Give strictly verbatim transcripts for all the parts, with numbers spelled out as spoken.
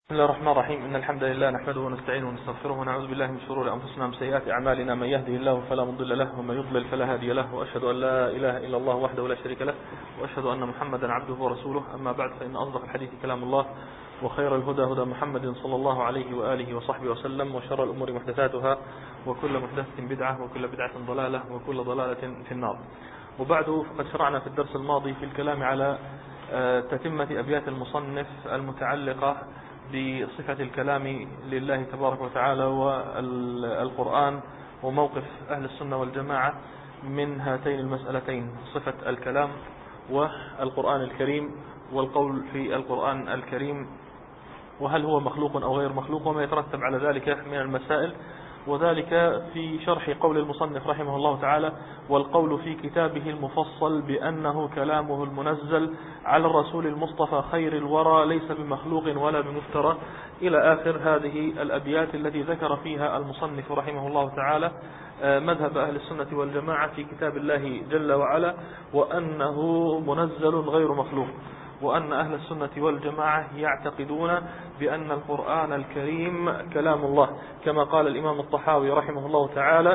بسم الله الرحمن الرحيم. إن الحمد لله نحمده ونستعينه ونستغفره ونعوذ بالله من شرور أنفسنا ومن سيئات أعمالنا. من يهده الله فلا مضل له ومن يضلل فلا هادي له، وأشهد أن لا إله إلا الله وحده لا شريك له، وأشهد أن محمدا عبده ورسوله. أما بعد، فإن أصدق الحديث كلام الله، وخير الهدى هدى محمد صلى الله عليه وآله وصحبه وسلم، وشر الأمور محدثاتها، وكل محدثة بدعة، وكل بدعة ضلالة، وكل ضلالة في النار. وبعد، فقد شرعنا في الدرس الماضي في الكلام على تتمة أبيات المصنف المتعلقة بصفة الكلام لله تبارك وتعالى والقرآن، وموقف أهل السنة والجماعة من هاتين المسألتين: صفة الكلام والقرآن الكريم، والقول في القرآن الكريم، وهل هو مخلوق أو غير مخلوق، وما يترتب على ذلك من المسائل، وذلك في شرح قول المصنف رحمه الله تعالى: والقول في كتابه المفصل بأنه كلامه المنزل على الرسول المصطفى خير الورى ليس بمخلوق ولا بمفترى، إلى آخر هذه الأبيات التي ذكر فيها المصنف رحمه الله تعالى مذهب أهل السنة والجماعة في كتاب الله جل وعلا، وأنه منزل غير مخلوق، وأن أهل السنة والجماعة يعتقدون بأن القرآن الكريم كلام الله، كما قال الإمام الطحاوي رحمه الله تعالى: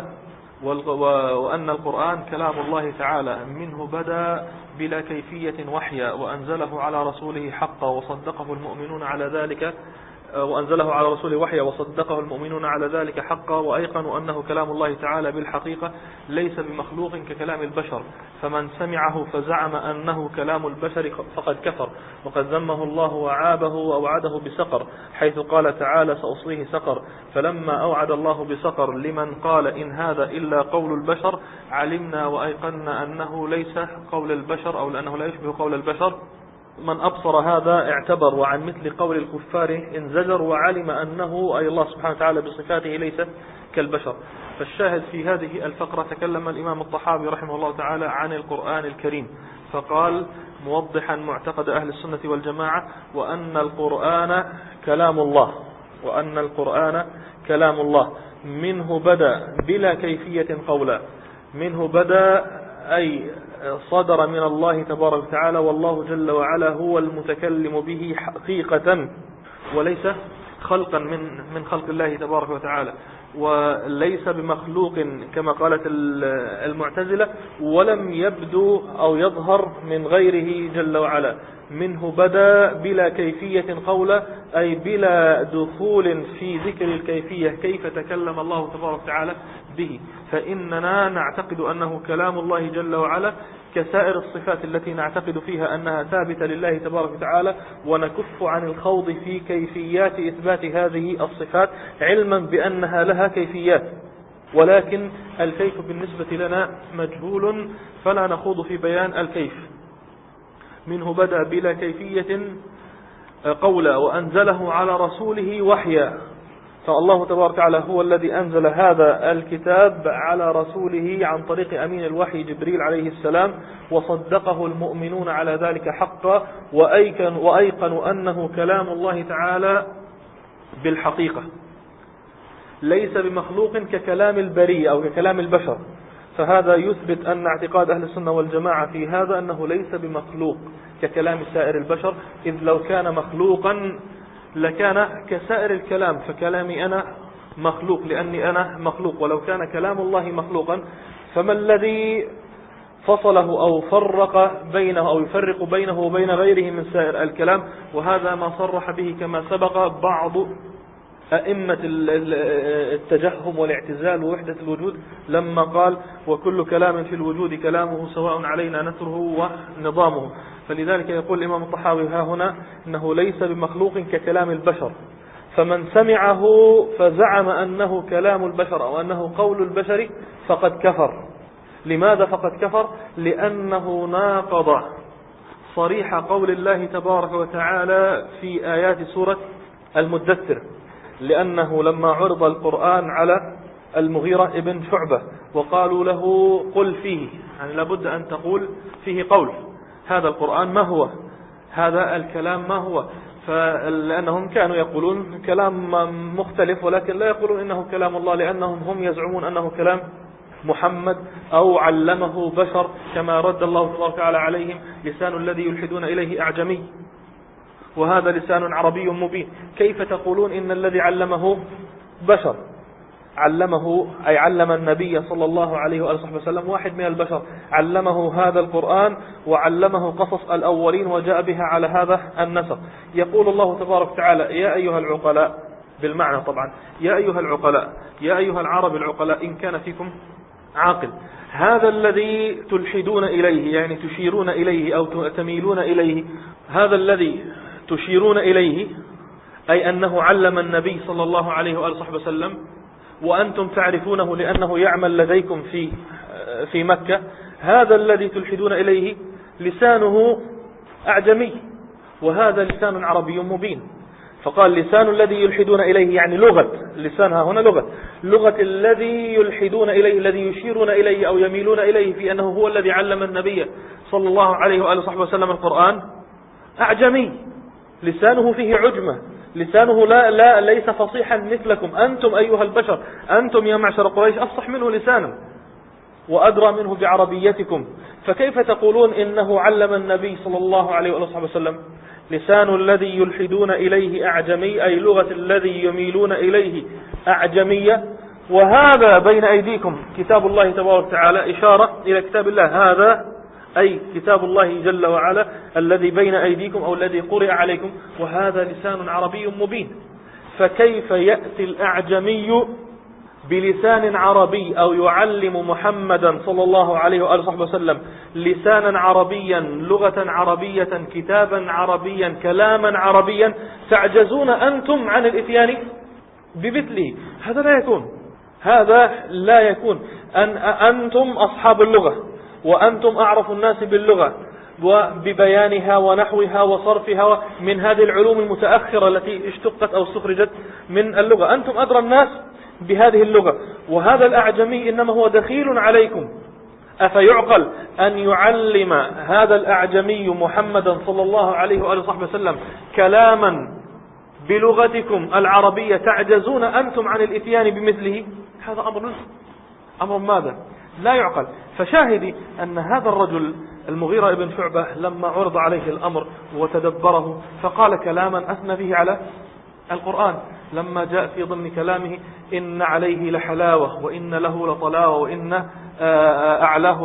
وأن القرآن كلام الله تعالى منه بدأ بلا كيفية وحيا، وأنزله على رسوله حقا وصدقه المؤمنون على ذلك وأنزله على رسوله وحيا وصدقه المؤمنون على ذلك حقا، وأيقنوا أنه كلام الله تعالى بالحقيقة ليس بمخلوق ككلام البشر، فمن سمعه فزعم أنه كلام البشر فقد كفر، وقد ذمه الله وعابه وأوعده بسقر، حيث قال تعالى: سأصليه سقر. فلما أوعد الله بسقر لمن قال إن هذا إلا قول البشر، علمنا وأيقنا أنه ليس قول البشر، أو لأنه لا يشبه قول البشر. من أبصر هذا اعتبر، وعن مثل قول الكفار انزجر، وعلم أنه أي الله سبحانه وتعالى بصفاته ليست كالبشر. فالشاهد في هذه الفقرة: تكلم الإمام الطحاوي رحمه الله تعالى عن القرآن الكريم، فقال موضحا معتقد أهل السنة والجماعة: وأن القرآن كلام الله، وأن القرآن كلام الله منه بدأ بلا كيفية قولا. منه بدأ أي صدر من الله تبارك وتعالى، والله جل وعلا هو المتكلم به حقيقة، وليس خلقا من من خلق الله تبارك وتعالى، وليس بمخلوق كما قالت المعتزلة، ولم يبدو أو يظهر من غيره جل وعلا. منه بدأ بلا كيفية قولا، أي بلا دخول في ذكر الكيفية كيف تكلم الله تبارك وتعالى به، فإننا نعتقد أنه كلام الله جل وعلا كسائر الصفات التي نعتقد فيها أنها ثابتة لله تبارك وتعالى، ونكف عن الخوض في كيفيات إثبات هذه الصفات، علما بأنها لها كيفيات، ولكن الكيف بالنسبة لنا مجهول، فلا نخوض في بيان الكيف. منه بدأ بلا كيفية قولا، وأنزله على رسوله وحيا، فالله تبارك وتعالى هو الذي أنزل هذا الكتاب على رسوله عن طريق أمين الوحي جبريل عليه السلام، وصدقه المؤمنون على ذلك حقا، وأيقنوا أنه كلام الله تعالى بالحقيقة ليس بمخلوق ككلام البرية أو ككلام البشر. فهذا يثبت أن اعتقاد أهل السنة والجماعة في هذا أنه ليس بمخلوق ككلام سائر البشر، إذ لو كان مخلوقا لكان كسائر الكلام، فكلامي أنا مخلوق لأني أنا مخلوق، ولو كان كلام الله مخلوقا فما الذي فصله أو فرق بينه أو يفرق بينه وبين غيره من سائر الكلام؟ وهذا ما صرح به كما سبق بعض أئمة التجهم والاعتزال ووحدة الوجود، لما قال: وكل كلام في الوجود كلامه سواء علينا نثره ونظامه. فلذلك يقول الإمام الطحاوي ها هنا إنه ليس بمخلوق ككلام البشر، فمن سمعه فزعم أنه كلام البشر أو أنه قول البشر فقد كفر. لماذا فقد كفر؟ لأنه ناقض صريح قول الله تبارك وتعالى في آيات سورة المدثر، لأنه لما عرض القرآن على المغيرة ابن شعبة وقالوا له: قل فيه، يعني لابد أن تقول فيه قول، هذا القرآن ما هو، هذا الكلام ما هو، فلأنهم كانوا يقولون كلام مختلف، ولكن لا يقولون إنه كلام الله، لأنهم هم يزعمون أنه كلام محمد أو علمه بشر، كما رد الله تبارك وتعالى عليهم: لسان الذي يلحدون إليه أعجمي. وهذا لسان عربي مبين. كيف تقولون إن الذي علمه بشر؟ علمه أي علم النبي صلى الله عليه وآله وصحبه وسلم واحد من البشر، علمه هذا القرآن وعلمه قصص الأولين وجاء بها على هذا النسق. يقول الله تبارك وتعالى: يا أيها العقلاء، بالمعنى طبعا، يا أيها العقلاء، يا أيها العرب العقلاء إن كان فيكم عاقل. هذا الذي تلحدون إليه، يعني تشيرون إليه أو تميلون إليه، هذا الذي تشيرون إليه أي أنه علم النبي صلى الله عليه وآله وصحبه وسلم، وأنتم تعرفونه لأنه يعمل لديكم في في مكة. هذا الذي تلحدون إليه لسانه أعجمي وهذا لسان عربي مبين. فقال لسان الذي يلحدون إليه، يعني لغة، لسانها هنا لغة، لغة الذي يلحدون إليه، الذي يشيرون إليه أو يميلون إليه في أنه هو الذي علم النبي صلى الله عليه وآله وصحبه وسلم القرآن، أعجمي، لسانه فيه عجمة، لسانه لا لا ليس فصيحا مثلكم. أنتم أيها البشر، أنتم يا معشر قريش أفصح منه لسانا وأدرى منه بعربيتكم، فكيف تقولون إنه علم النبي صلى الله عليه وآله وسلم؟ لسان الذي يلحدون إليه أعجمي، أي لغة الذي يميلون إليه أعجمية، وهذا بين أيديكم كتاب الله تبارك وتعالى، إشارة إلى كتاب الله، هذا أي كتاب الله جل وعلا الذي بين أيديكم أو الذي قرئ عليكم، وهذا لسان عربي مبين. فكيف يأتي الأعجمي بلسان عربي أو يعلم محمدا صلى الله عليه وآله وسلم لسانا عربيا، لغة عربية، كتابا عربيا، كلاما عربيا، تعجزون أنتم عن الإتيان بمثله؟ هذا لا يكون، هذا لا يكون. أن أنتم أصحاب اللغة، وأنتم أعرف الناس باللغة وببيانها ونحوها وصرفها من هذه العلوم المتأخرة التي اشتقت أو استخرجت من اللغة، أنتم أدرى الناس بهذه اللغة، وهذا الأعجمي إنما هو دخيل عليكم. أفيعقل أن يعلم هذا الأعجمي محمدا صلى الله عليه وآله وصحبه وسلم كلاما بلغتكم العربية تعجزون أنتم عن الإتيان بمثله؟ هذا أمر أمر ماذا؟ لا يعقل. فشاهدي أن هذا الرجل المغيرة ابن شعبة لما عرض عليه الأمر وتدبره فقال كلاما أثنى به على القرآن، لما جاء في ضمن كلامه: إن عليه لحلاوة وإن له لطلاوة وإن أعلاه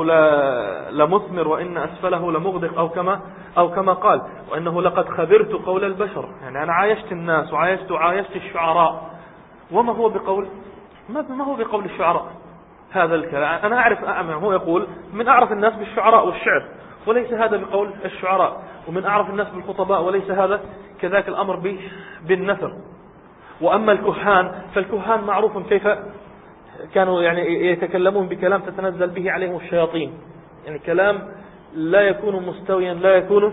لمثمر وإن أسفله لمغدق، أو كما أو كما قال، وإنه لقد خبرت قول البشر. يعني أنا عايشت الناس وعايشت عايشت الشعراء، وما هو بقول ما هو بقول الشعراء هذا الكلام. أنا أعرف، هو يقول من أعرف الناس بالشعراء والشعر، وليس هذا بقول الشعراء، ومن أعرف الناس بالخطباء، وليس هذا كذاك الأمر بالنثر. وأما الكهان فالكهان معروف كيف كانوا يعني يتكلمون بكلام تتنزل به عليهم الشياطين، يعني كلام لا يكون مستويا، لا يكون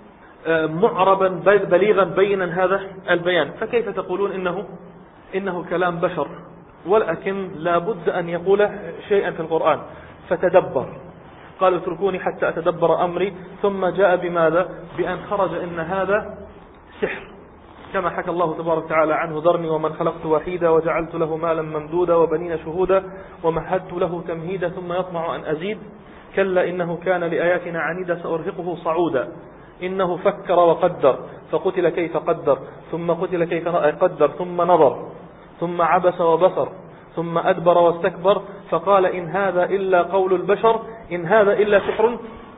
معربا بليغا بينا هذا البيان. فكيف تقولون إنه إنه كلام بشر؟ ولكن لا بد أن يقول شيئا في القرآن. فتدبر، قال: اتركوني حتى أتدبر أمري. ثم جاء بماذا؟ بأن خرج إن هذا سحر، كما حكى الله تبارك وتعالى عنه: ذرني ومن خلقت وحيدا وجعلت له مالا ممدودا وبنين شهودا ومهدت له تمهيدا ثم يطمع أن أزيد كلا إنه كان لآياتنا عنيدا سأرهقه صعودا إنه فكر وقدر فقتل كيف قدر ثم قتل كيف قدر ثم نظر ثم عبس وبصر ثم أدبر واستكبر فقال إن هذا إلا قول البشر إن هذا إلا سحر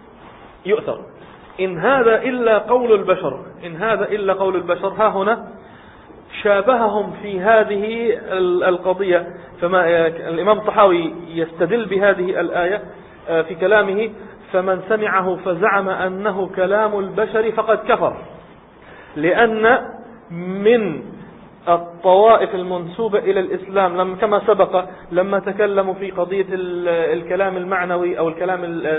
يؤثر إن هذا إلا قول البشر إن هذا إلا قول البشر. ها هنا شابههم في هذه القضية. فما الإمام الطحاوي يستدل بهذه الآية في كلامه: فمن سمعه فزعم أنه كلام البشر فقد كفر، لأن من الطوائف المنسوبة إلى الإسلام لما كما سبق لما تكلموا في قضية الكلام المعنوي أو الكلام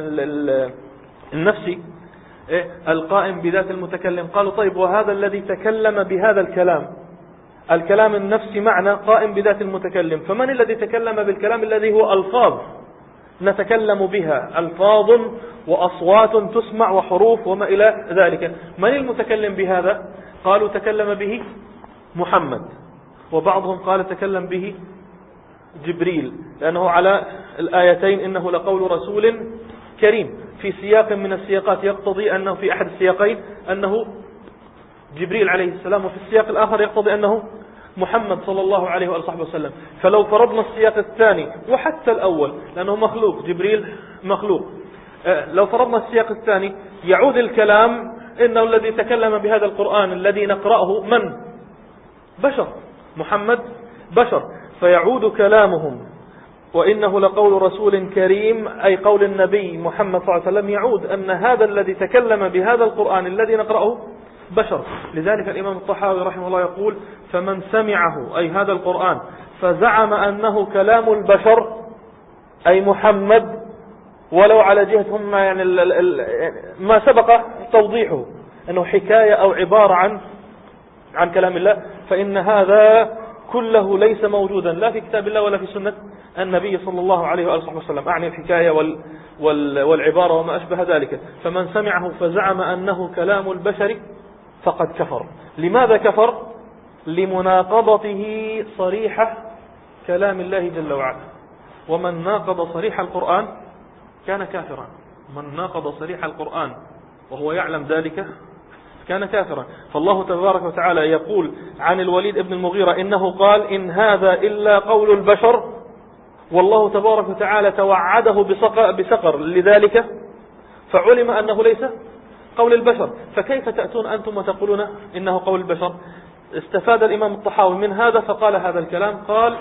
النفسي القائم بذات المتكلم، قالوا طيب وهذا الذي تكلم بهذا الكلام الكلام النفسي معنى قائم بذات المتكلم، فمن الذي تكلم بالكلام الذي هو ألفاظ نتكلم بها، ألفاظ وأصوات تسمع وحروف وما إلى ذلك؟ من المتكلم بهذا؟ قالوا تكلم به محمد، وبعضهم قال تكلم به جبريل، لأنه على الآيتين إنه لقول رسول كريم في سياق من السياقات يقتضي أنه في أحد السياقين أنه جبريل عليه السلام، وفي السياق الآخر يقتضي أنه محمد صلى الله عليه وآله وسلم. فلو فرضنا السياق الثاني وحتى الأول لأنه مخلوق، جبريل مخلوق، لو فرضنا السياق الثاني يعود الكلام إنه الذي تكلم بهذا القرآن الذي نقرأه من؟ بشر، محمد بشر، فيعود كلامهم وإنه لقول رسول كريم، أي قول النبي محمد صلى الله عليه وسلم، يعود أن هذا الذي تكلم بهذا القرآن الذي نقرأه بشر. لذلك الإمام الطحاوي رحمه الله يقول: فمن سمعه، أي هذا القرآن، فزعم أنه كلام البشر أي محمد، ولو على جهة هم يعني ما سبق توضيحه أنه حكاية أو عبارة عن عن كلام الله، فإن هذا كله ليس موجودا لا في كتاب الله ولا في سنة النبي صلى الله عليه وآله وسلم، أعني الحكاية وال وال والعبارة وما أشبه ذلك. فمن سمعه فزعم أنه كلام البشر فقد كفر. لماذا كفر؟ لمناقضته صريحة كلام الله جل وعلا. ومن ناقض صريح القرآن كان كافرا، من ناقض صريح القرآن وهو يعلم ذلك كان كافرا. فالله تبارك وتعالى يقول عن الوليد ابن المغيرة إنه قال: إن هذا إلا قول البشر، والله تبارك وتعالى توعده بسقر لذلك، فعلم أنه ليس قول البشر. فكيف تأتون أنتم وتقولون إنه قول البشر؟ استفاد الإمام الطحاوي من هذا فقال هذا الكلام، قال: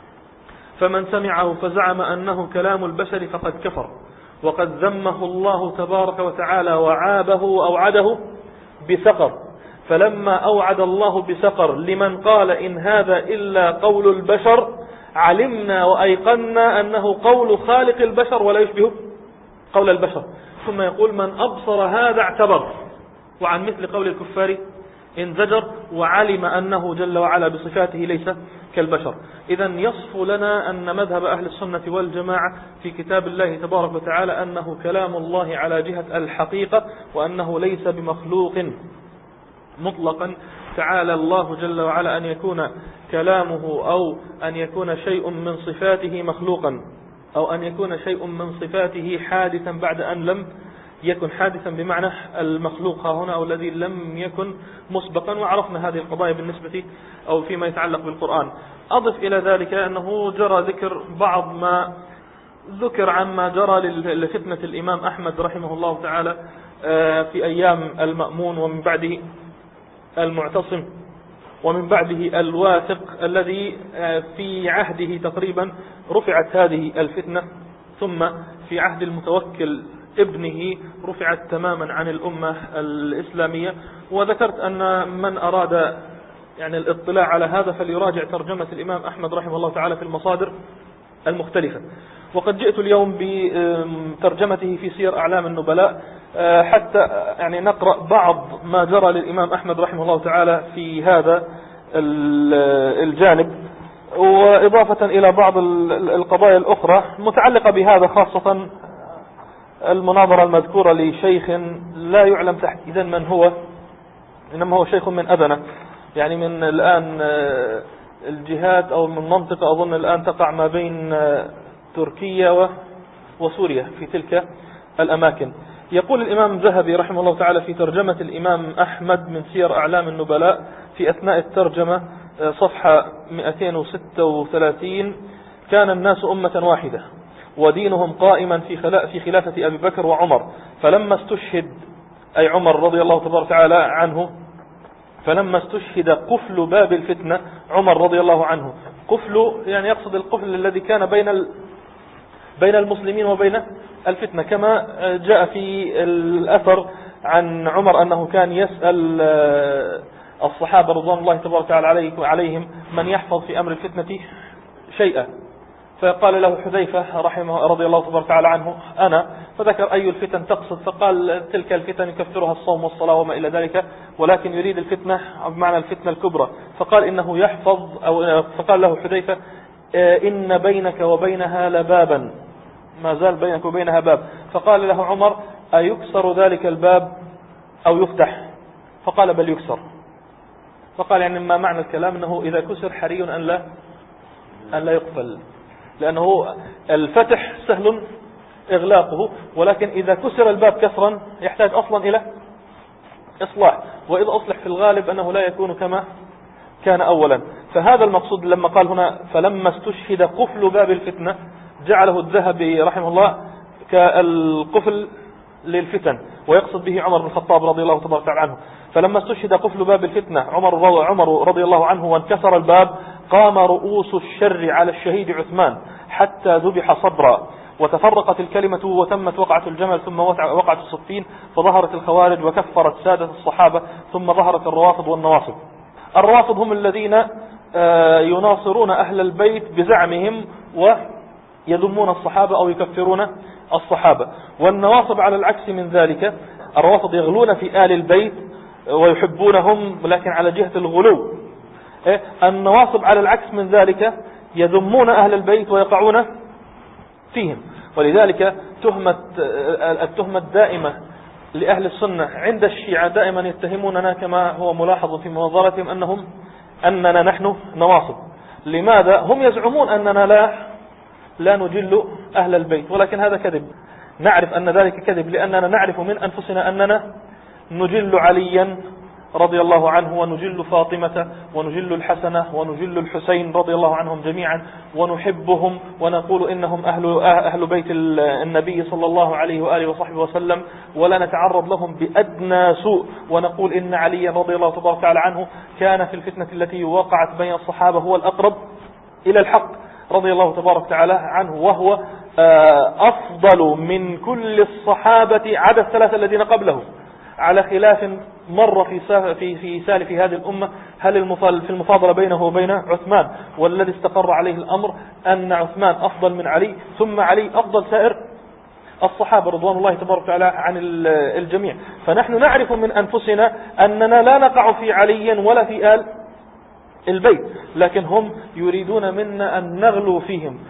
فمن سمعه فزعم أنه كلام البشر فقد كفر، وقد ذمه الله تبارك وتعالى وعابه وأوعده بسقر. فلما أوعد الله بسقر لمن قال إن هذا إلا قول البشر، علمنا وأيقنا أنه قول خالق البشر ولا يشبه قول البشر. ثم يقول: من أبصر هذا اعتبر، وعن مثل قول الكفار انزجر، وعلم أنه جل وعلا بصفاته ليس كالبشر. إذا يصف لنا أن مذهب أهل السنة والجماعة في كتاب الله تبارك وتعالى أنه كلام الله على جهة الحقيقة، وأنه ليس بمخلوق مطلقا. تعالى الله جل وعلا أن يكون كلامه أو أن يكون شيء من صفاته مخلوقا، أو أن يكون شيء من صفاته حادثا بعد أن لم يكن حادثا، بمعنى المخلوق هنا أو الذي لم يكن مسبقا. وعرفنا هذه القضايا بالنسبة أو فيما يتعلق بالقرآن. أضف إلى ذلك أنه جرى ذكر بعض ما ذكر عما جرى لفتنة الإمام أحمد رحمه الله تعالى في أيام المأمون، ومن بعده المعتصم، ومن بعده الواثق، الذي في عهده تقريبا رفعت هذه الفتنة، ثم في عهد المتوكل ابنه رفعت تماما عن الأمة الإسلامية. وذكرت أن من أراد يعني الاطلاع على هذا فليراجع ترجمة الإمام أحمد رحمه الله تعالى في المصادر المختلفة. وقد جئت اليوم بترجمته في سير أعلام النبلاء حتى يعني نقرأ بعض ما جرى للإمام أحمد رحمه الله تعالى في هذا الجانب، وإضافة إلى بعض القضايا الأخرى متعلقة بهذا، خاصة المناظرة المذكورة لشيخ لا يعلم تحديدا من هو، إنما هو شيخ من أذنة، يعني من الآن الجهات أو من منطقة أظن الآن تقع ما بين تركيا وسوريا في تلك الأماكن. يقول الإمام الذهبي رحمه الله تعالى في ترجمة الإمام أحمد من سير أعلام النبلاء في أثناء الترجمة صفحة مئتين وستة وثلاثين: كان الناس أمة واحدة ودينهم قائما في في خلافة أبي بكر وعمر، فلما استشهد أي عمر رضي الله تبارك وتعالى عنه، فلما استشهد قفل باب الفتنة عمر رضي الله عنه. قفل يعني يقصد القفل الذي كان بين بين المسلمين وبين الفتنة، كما جاء في الأثر عن عمر أنه كان يسأل الصحابة رضوان الله تبارك وتعالى عليهم من يحفظ في أمر الفتنة شيئا، فقال له حذيفة رحمه رضي الله تبارك وتعالى عنه: أنا. فذكر أي الفتن تقصد، فقال: تلك الفتن يكفرها الصوم والصلاة وما إلى ذلك، ولكن يريد الفتنة بمعنى الفتنة الكبرى. فقال إنه يحفظ أو فقال له حذيفة: إن بينك وبينها لبابا، ما زال بينك وبينها باب. فقال له عمر: أيكسر ذلك الباب أو يفتح؟ فقال: بل يكسر. فقال يعني ما معنى الكلام أنه إذا كسر حري أن لا أن لا يقفل، لأنه الفتح سهل إغلاقه، ولكن إذا كسر الباب كسرا يحتاج أصلا إلى إصلاح، وإذا أصلح في الغالب أنه لا يكون كما كان أولا. فهذا المقصود لما قال هنا فلما استشهد قفل باب الفتنة، جعله الذهبي رحمه الله كالقفل للفتن، ويقصد به عمر بن الخطاب رضي الله تبارك عنه. فلما استشهد قفل باب الفتنة عمر عمر رضي الله عنه وانكسر الباب، قام رؤوس الشر على الشهيد عثمان حتى ذبح صبرا، وتفرقت الكلمة وتمت وقعة الجمل، ثم وقعت الصفين، فظهرت الخوارج وكفرت سادة الصحابة، ثم ظهرت الروافض والنواصب. الروافض هم الذين يناصرون أهل البيت بزعمهم ويذمون الصحابة أو يكفرون الصحابة. والنواصب على العكس من ذلك، الروافض يغلون في آل البيت ويحبونهم لكن على جهة الغلو. النواصب على العكس من ذلك يذمون أهل البيت ويقعون فيهم. ولذلك تهمة التهمة الدائمة لأهل السنة عند الشيعة دائما يتهموننا كما هو ملاحظ في مناظرتهم أنهم أننا نحن نواصب. لماذا؟ هم يزعمون أننا لا لا نجل أهل البيت، ولكن هذا كذب. نعرف أن ذلك كذب لأننا نعرف من أنفسنا أننا نجل عليا رضي الله عنه، ونجل فاطمة، ونجل الحسنة، ونجل الحسين رضي الله عنهم جميعا، ونحبهم، ونقول إنهم أهل, أهل بيت النبي صلى الله عليه وآله وصحبه وسلم، ولا نتعرض لهم بأدنى سوء، ونقول إن علي رضي الله تبارك عنه كان في الفتنة التي وقعت بين الصحابة هو الأقرب إلى الحق رضي الله تبارك تعالى عنه، وهو أفضل من كل الصحابة عدا الثلاثة الذين قبله، على خلاف مر في في في سالف هذه الأمة هل في المفاضلة بينه وبين عثمان، والذي استقر عليه الأمر أن عثمان أفضل من علي، ثم علي أفضل سائر الصحابة رضوان الله تبارك وتعالى عن الجميع. فنحن نعرف من أنفسنا أننا لا نقع في علي ولا في آل البيت، لكن هم يريدون منا أن نغلو فيهم،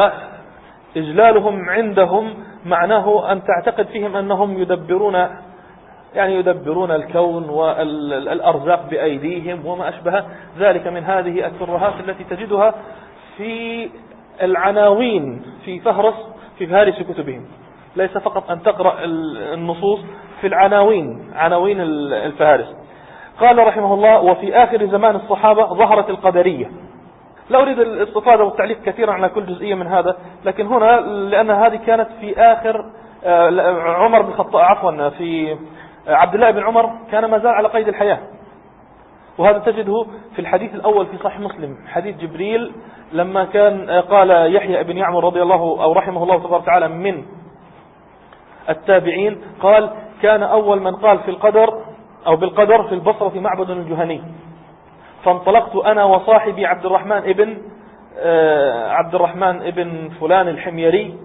وإجلالهم عندهم معناه أن تعتقد فيهم أنهم يدبرون يعني يدبرون الكون والأرزاق بأيديهم وما أشبه ذلك من هذه الترهات التي تجدها في العناوين في فهرس في فهارس كتبهم. ليس فقط أن تقرأ النصوص، في العناوين عناوين الفهارس. قال رحمه الله وفي آخر زمان الصحابة ظهرت القدرية. لا أريد الاستفاضة والتعليق كثيرا على كل جزئية من هذا، لكن هنا لأن هذه كانت في آخر عمر بن الخطاب عفوا في عبد الله بن عمر كان ما زال على قيد الحياة، وهذا تجده في الحديث الأول في صحيح مسلم، حديث جبريل لما كان قال يحيى بن يعمر رضي الله أو رحمه الله تبارك وتعالى من التابعين، قال كان أول من قال في القدر أو بالقدر في البصرة في معبد الجهني، فانطلقت أنا وصاحبي عبد الرحمن ابن عبد الرحمن ابن فلان الحميري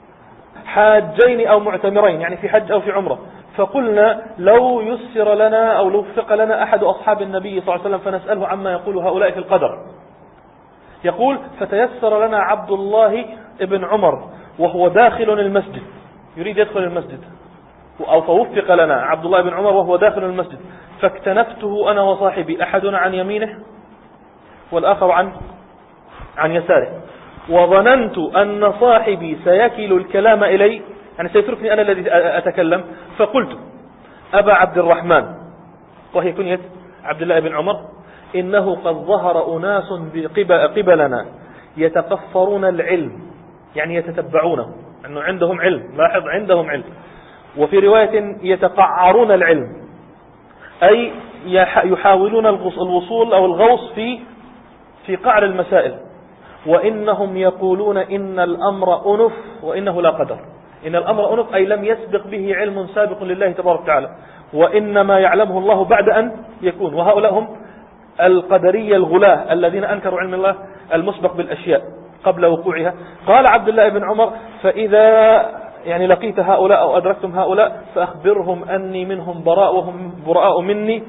حاجين أو معتمرين، يعني في حج أو في عمرة، فقلنا لو يسر لنا أو لو وفق لنا أحد أصحاب النبي صلى الله عليه وسلم فنسأله عما يقول هؤلاء في القدر. يقول فتيسر لنا عبد الله ابن عمر وهو داخل المسجد، يريد يدخل المسجد، أو فوفق لنا عبد الله بن عمر وهو داخل المسجد، فاكتنفته أنا وصاحبي، أحدنا عن يمينه والآخر عن عن يساره، وظننت أن صاحبي سيكل الكلام إلي، يعني سيتركني أنا الذي أتكلم، فقلت أبا عبد الرحمن، وهي كنية عبد الله بن عمر، إنه قد ظهر أناس قبلنا يتقفرون العلم، يعني يتتبعونه، أنه عندهم علم، لاحظ عندهم علم، وفي رواية يتقعرون العلم، أي يحاولون الوصول أو الغوص في في قعر المسائل، وإنهم يقولون إن الأمر أنف وإنه لا قدر، إن الأمر أنف أي لم يسبق به علم سابق لله تبارك وتعالى، وإنما يعلمه الله بعد أن يكون، وهؤلاء هم القدرية الغلاة الذين أنكروا علم الله المسبق بالأشياء قبل وقوعها. قال عبد الله بن عمر فإذا يعني لقيت هؤلاء أو أدركتم هؤلاء فأخبرهم أني منهم براء وهم براء مني،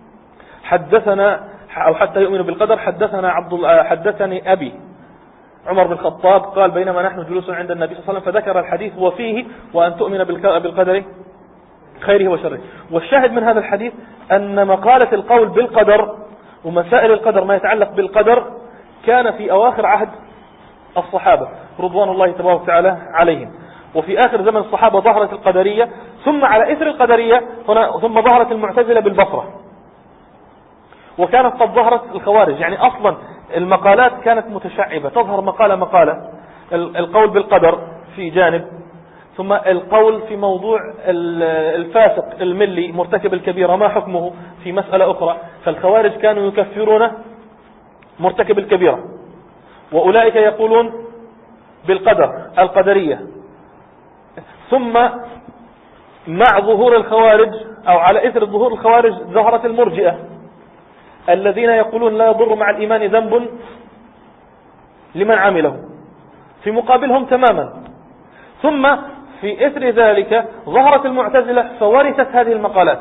حدثنا أو حتى يؤمنوا بالقدر، حدثنا عبد الله حدثني أبي عمر بن الخطاب قال بينما نحن جلوس عند النبي صلى الله عليه وسلم فذكر الحديث وفيه وأن تؤمن بالقدر خيره وشره. والشاهد من هذا الحديث أن مقالة القول بالقدر ومسائل القدر ما يتعلق بالقدر كان في أواخر عهد الصحابة رضوان الله تبارك وتعالى عليهم، وفي آخر زمن الصحابة ظهرت القدرية، ثم على إثر القدرية هنا ثم ظهرت المعتزلة بالبصرة، وكانت قد ظهرت الخوارج. يعني أصلا المقالات كانت متشعبة، تظهر مقالة مقالة، القول بالقدر في جانب، ثم القول في موضوع الفاسق الملي مرتكب الكبيرة ما حكمه في مسألة أخرى. فالخوارج كانوا يكفرون مرتكب الكبيرة، وأولئك يقولون بالقدر القدرية. ثم مع ظهور الخوارج أو على إثر ظهور الخوارج ظهرت المرجئة الذين يقولون لا يضر مع الإيمان ذنب لمن عمله، في مقابلهم تماما. ثم في إثر ذلك ظهرت المعتزلة فورثت هذه المقالات،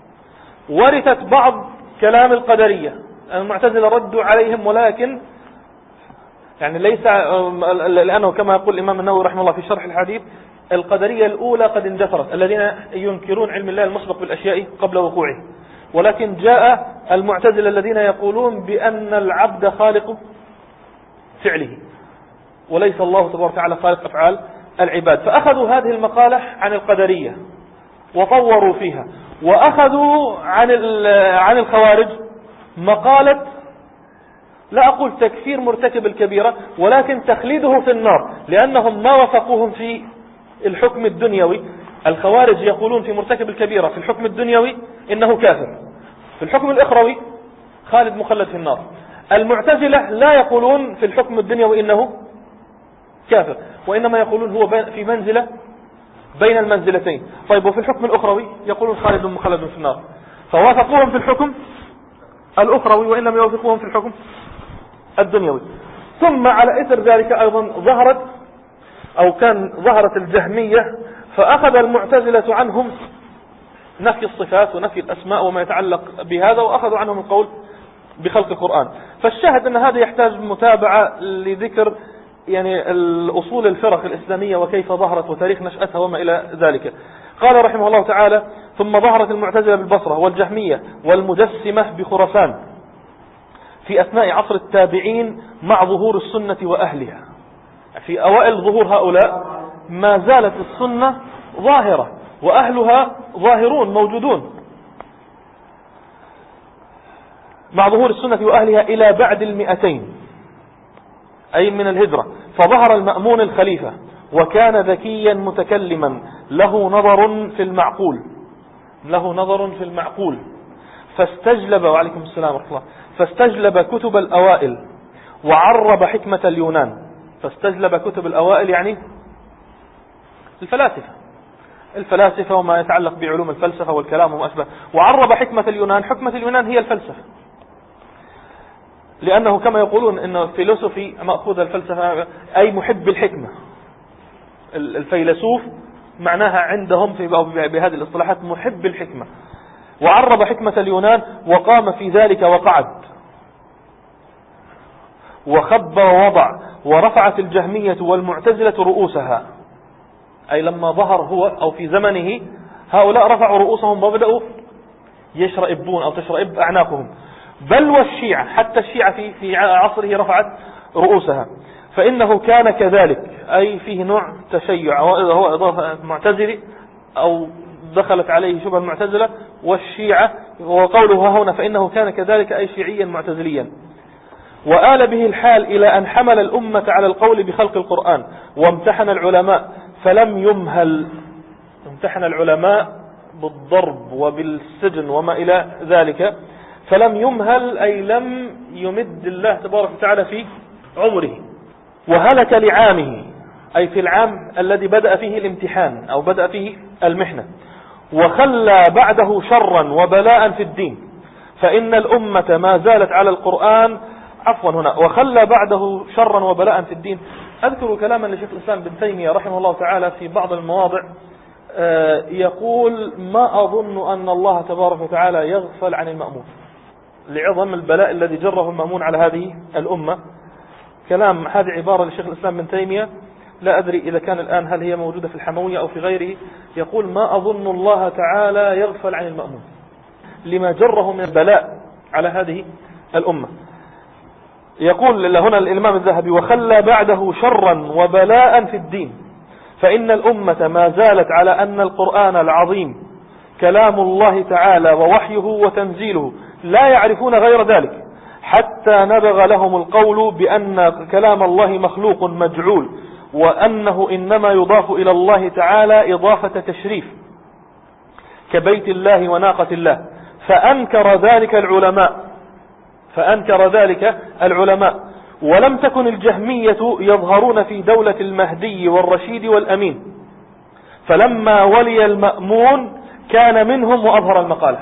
ورثت بعض كلام القدرية. المعتزلة ردوا عليهم، ولكن يعني ليس لأنه كما يقول الإمام النووي رحمه الله في شرح الحديث القدرية الأولى قد اندثرت، الذين ينكرون علم الله المسبق بالأشياء قبل وقوعه. ولكن جاء المعتزلة الذين يقولون بأن العبد خالق فعله وليس الله تبارك وتعالى خالق أفعال العباد، فأخذوا هذه المقالة عن القدرية وطوروا فيها، وأخذوا عن عن الخوارج مقالة لا أقول تكفير مرتكب الكبيرة، ولكن تخليده في النار، لأنهم ما وفقوهم في الحكم الدنيوي. الخوارج يقولون في مرتكب الكبيرة في الحكم الدنيوي إنه كافر، في الحكم الأخروي خالد مخلد في النار. المعتزلة لا يقولون في الحكم الدنيوي إنه كافر، وإنما يقولون هو في منزلة بين المنزلتين. طيب وفي الحكم الأخروي يقولون خالد مخلد في النار، فوافقوهم في الحكم الأخروي وإنما يوافقوهم في الحكم الدنيوي. ثم على إثر ذلك أيضا ظهرت أو كان ظهرت الجهمية، فأخذ المعتزلة عنهم نفي الصفات ونفي الأسماء وما يتعلق بهذا، وأخذوا عنهم القول بخلق القرآن. فالشاهد أن هذا يحتاج متابعة لذكر يعني الأصول الفرق الإسلامية وكيف ظهرت وتاريخ نشأتها وما إلى ذلك. قال رحمه الله تعالى: ثم ظهرت المعتزلة بالبصرة والجهمية والمجسمة بخراسان في أثناء عصر التابعين مع ظهور السنة وأهلها. في أوائل ظهور هؤلاء ما زالت السنة ظاهرة وأهلها ظاهرون موجودون، مع ظهور السنة وأهلها إلى بعد المئتين أي من الهجرة. فظهر المأمون الخليفة وكان ذكيا متكلما له نظر في المعقول له نظر في المعقول فاستجلب وعليكم السلام ورحمة الله فاستجلب كتب الأوائل وعرب حكمة اليونان. فاستجلب كتب الأوائل يعني الفلاسفة الفلاسفة وما يتعلق بعلوم الفلسفة والكلام وما أشبه. وعرب حكمة اليونان، حكمة اليونان هي الفلسفة، لأنه كما يقولون إن الفيلسوفي مأخوذ الفلسفة أي محب الحكمة. الفيلسوف معناها عندهم في بهذه الاصطلاحات محب الحكمة. وعرب حكمة اليونان وقام في ذلك وقعد وخب ووضع، ورفعت الجهمية والمعتزلة رؤوسها. أي لما ظهر هو أو في زمنه هؤلاء رفعوا رؤوسهم وبدأوا يشرئبون أو تشرئب أعناقهم، بل والشيعة حتى الشيعة في في عصره رفعت رؤوسها. فإنه كان كذلك، أي فيه نوع تشيع وهو إضافة معتزلي أو دخلت عليه شبه المعتزلة والشيعة. وقوله هنا فإنه كان كذلك أي شيعيا معتزليا. وآل به الحال إلى أن حمل الأمة على القول بخلق القرآن، وامتحن العلماء فلم يمهل. امتحن العلماء بالضرب وبالسجن وما إلى ذلك، فلم يمهل أي لم يمد الله تبارك وتعالى في عمره. وهلك لعامه أي في العام الذي بدأ فيه الامتحان أو بدأ فيه المحنة. وخلى بعده شرا وبلاء في الدين، فإن الأمة ما زالت على القرآن. عفوا هنا وخلى بعده شرا وبلاء في الدين. أذكر كلاما لشيخ الإسلام بن تيمية رحمه الله تعالى في بعض المواضع يقول: ما أظن أن الله تبارك وتعالى يغفل عن المأمون لعظم البلاء الذي جره المأمون على هذه الأمة. كلام هذه عبارة لشيخ الإسلام بن تيمية، لا أدري إذا كان الآن هل هي موجودة في الحموية أو في غيره. يقول: ما أظن الله تعالى يغفل عن المأمون لما جره من البلاء على هذه الأمة. يقول هنا الإمام الذهبي: وخلى بعده شرا وبلاء في الدين، فإن الأمة ما زالت على أن القرآن العظيم كلام الله تعالى ووحيه وتنزيله، لا يعرفون غير ذلك، حتى نبغ لهم القول بأن كلام الله مخلوق مجعول، وأنه إنما يضاف إلى الله تعالى إضافة تشريف كبيت الله وناقة الله. فأنكر ذلك العلماء فأنكر ذلك العلماء ولم تكن الجهمية يظهرون في دولة المهدي والرشيد والأمين، فلما ولي المأمون كان منهم وأظهر المقالة.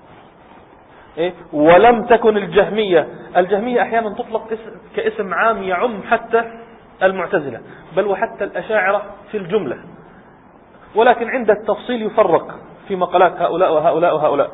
إيه؟ ولم تكن الجهمية الجهمية أحيانا تطلق كاسم عام يعم حتى المعتزلة بل وحتى الأشاعرة في الجملة، ولكن عند التفصيل يفرق في مقالات هؤلاء وهؤلاء وهؤلاء.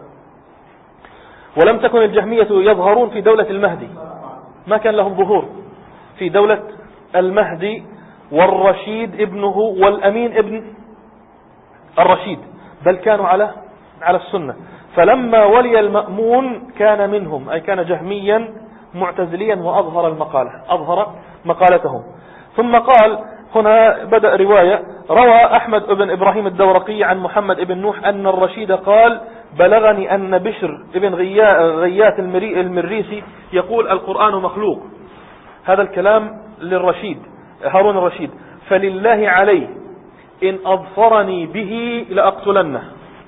ولم تكن الجهمية يظهرون في دولة المهدي، ما كان لهم ظهور في دولة المهدي والرشيد ابنه والأمين ابن الرشيد، بل كانوا على على السنة. فلما ولي المأمون كان منهم، أي كان جهميا معتزليا وأظهر المقالة أظهر مقالتهم. ثم قال هنا بدأ رواية: روى أحمد بن إبراهيم الدورقي عن محمد بن نوح أن الرشيد قال: بلغني أن بشر بن غياث المريسي يقول القرآن مخلوق. هذا الكلام للرشيد هارون الرشيد: فلله علي إن أظفرني به لأقتلنه،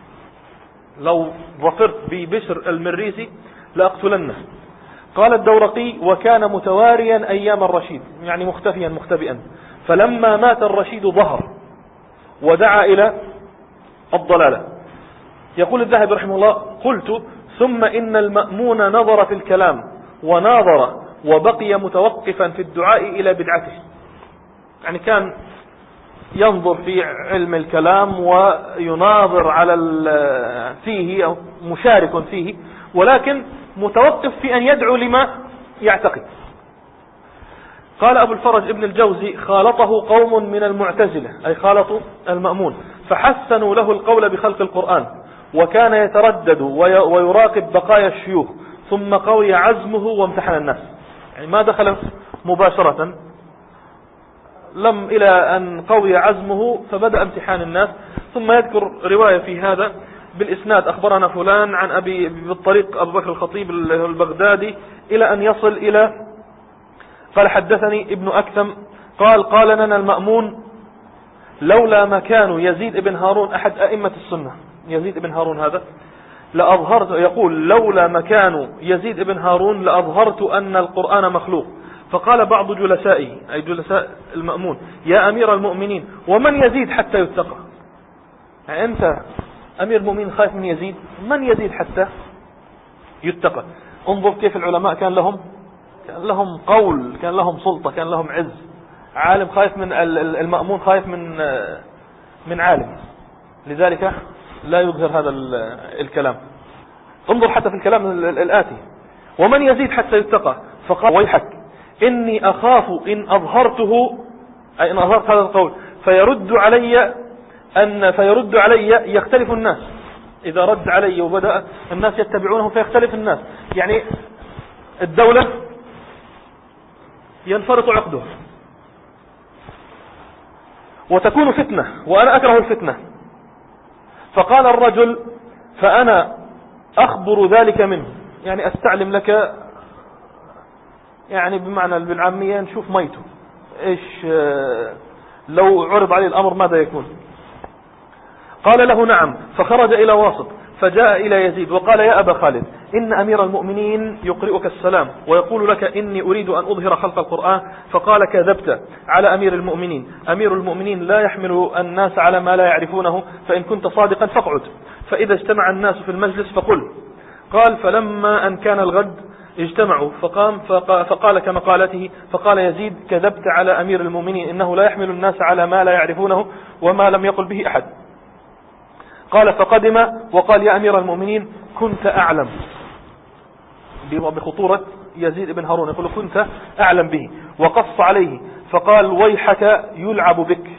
لو ظفرت ببشر المريسي لأقتلنه. قال الدورقي: وكان متواريا أيام الرشيد، يعني مختفيا مختبئا، فلما مات الرشيد ظهر ودعا إلى الضلالة. يقول الذهبي رحمه الله: قلت: ثم إن المأمون نظر في الكلام وناظر وبقي متوقفا في الدعاء إلى بدعته، يعني كان ينظر في علم الكلام ويناظر على فيه أو مشارك فيه، ولكن متوقف في أن يدعو لما يعتقد. قال أبو الفرج ابن الجوزي: خالطه قوم من المعتزلة، أي خالطوا المأمون، فحسنوا له القول بخلق القرآن، وكان يتردد ويراقب بقايا الشيوخ، ثم قوي عزمه وامتحن الناس. يعني ما دخل مباشرة، لم إلى أن قوي عزمه فبدأ امتحان الناس. ثم يذكر رواية في هذا بالإسناد: أخبرنا فلان عن أبي بالطريق أبو بكر الخطيب البغدادي، إلى أن يصل إلى قال: حدثني ابن أكثم قال: قال لنا المأمون: لولا مكان يزيد بن هارون، أحد أئمة السنة، يزيد بن هارون هذا، لأظهرت، يقول: لولا مكان يزيد بن هارون لأظهرت أن القرآن مخلوق. فقال بعض جلسائه، أي جلساء المأمون: يا أمير المؤمنين، ومن يزيد حتى يتقى؟ يعني أنت أمير المؤمنين خايف من يزيد، من يزيد حتى يتقى؟ انظر كيف العلماء كان لهم كان لهم قول، كان لهم سلطة، كان لهم عز. عالم خايف من المأمون، خايف من من عالم، لذلك لا يظهر هذا الكلام. انظر حتى في الكلام الآتي: ومن يزيد حتى يتقى. فقال: ويحك إني أخاف إن أظهرته، أي إن أظهرت هذا القول فيرد علي أن فيرد علي يختلف الناس. إذا رد علي وبدأ الناس يتبعونه فيختلف الناس، يعني الدولة ينفرط عقدها وتكون فتنة، وأنا أكره الفتنة. فقال الرجل: فأنا أخبر ذلك منه، يعني أستعلم لك، يعني بمعنى بالعامية نشوف ميته إيش لو عرض عليه الأمر ماذا يكون. قال له: نعم. فخرج إلى واسط فجاء إلى يزيد وقال: يا أبا خالد، إن أمير المؤمنين يقرئك السلام ويقول لك إني أريد أن أظهر خلق القرآن. فقال: كذبت على أمير المؤمنين، أمير المؤمنين لا يحمل الناس على ما لا يعرفونه، فإن كنت صادقا فاقعد، فإذا اجتمع الناس في المجلس فقل. قال: فلما أن كان الغد اجتمعوا فقام فقال كما قالته. فقال يزيد: كذبت على أمير المؤمنين، إنه لا يحمل الناس على ما لا يعرفونه وما لم يقل به أحد. قال: فقدم وقال: يا أمير المؤمنين، كنت أعلم بخطورة يزيد بن هارون، يقول: كنت أعلم به. وقص عليه فقال: ويحك يلعب بك.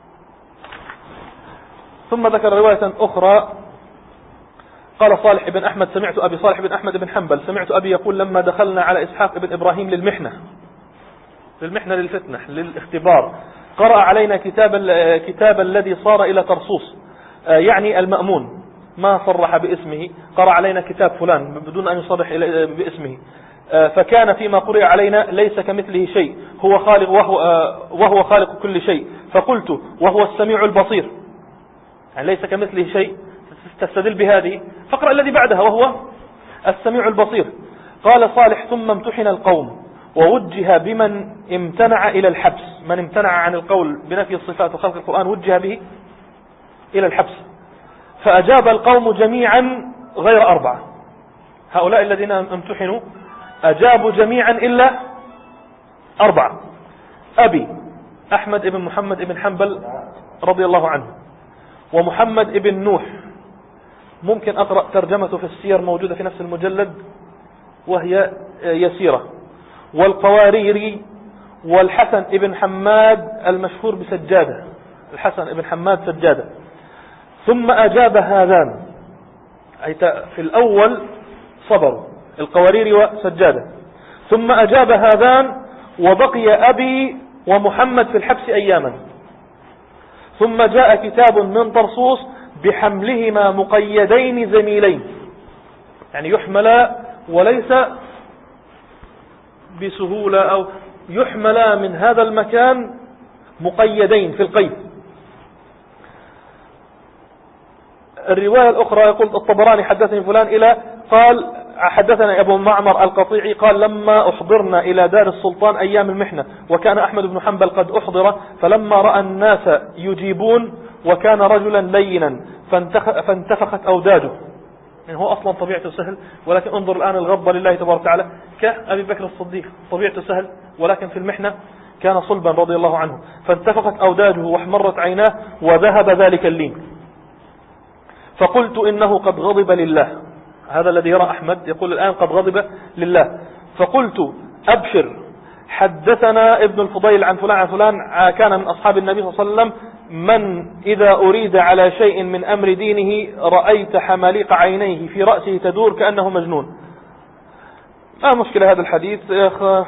ثم ذكر رواية أخرى: قال صالح بن أحمد: سمعت أبي صالح بن أحمد بن حنبل سمعت أبي يقول: لما دخلنا على إسحاق بن إبراهيم للمحنة للمحنة للفتنة للاختبار، قرأ علينا كتاب كتاب الذي صار إلى طرسوس، يعني المأمون، ما صرح باسمه، قرأ علينا كتاب فلان بدون أن يصرح باسمه. فكان فيما قرئ علينا ليس كمثله شيء، هو خالق وهو, وهو خالق كل شيء. فقلت وهو السميع البصير، يعني ليس كمثله شيء، تستدل بهذه، فقرأ الذي بعدها وهو السميع البصير. قال صالح ثم امتحن القوم ووجه بمن امتنع إلى الحبس، من امتنع عن القول بنفي الصفات وخلق القرآن وجه به إلى الحبس. فأجاب القوم جميعا غير أربعة، هؤلاء الذين امتحنوا أجابوا جميعا إلا أربعة: أبي أحمد بن محمد بن حنبل رضي الله عنه، ومحمد بن نوح، ممكن أقرأ ترجمته في السير موجودة في نفس المجلد وهي يسيرة، والقواريري، والحسن بن حماد المشهور بسجادة، الحسن بن حماد سجادة. ثم أجاب هذان، أي في الأول صبروا القواريري وسجادة، ثم أجاب هذان وبقي أبي ومحمد في الحبس أياما. ثم جاء كتاب من طرسوس بحملهما مقيدين زميلين، يعني يحملا وليس بسهولة، أو يحملا من هذا المكان مقيدين في القيد. الرواية الأخرى يقول الطبراني حدثني فلان إلى قال حدثنا أبو معمر القطيعي قال لما أحضرنا إلى دار السلطان أيام المحنة وكان أحمد بن حنبل قد أحضر، فلما رأى الناس يجيبون وكان رجلا لينا فانتفخت أوداده، يعني هو أصلا طبيعته سهل، ولكن انظر الآن الغضب لله تبارك وتعالى كأبي بكر الصديق، طبيعته سهل ولكن في المحنة كان صلبا رضي الله عنه. فانتفخت أوداده واحمرت عيناه وذهب ذلك اللين. فقلت إنه قد غضب لله، هذا الذي يرى أحمد يقول الآن قد غضب لله. فقلت أبشر، حدثنا ابن الفضيل عن فلان عن فلان كان من أصحاب النبي صلى الله عليه وسلم من إذا أريد على شيء من أمر دينه رأيت حماليق عينيه في رأسه تدور كأنه مجنون. ما مشكلة هذا الحديث يا أخ.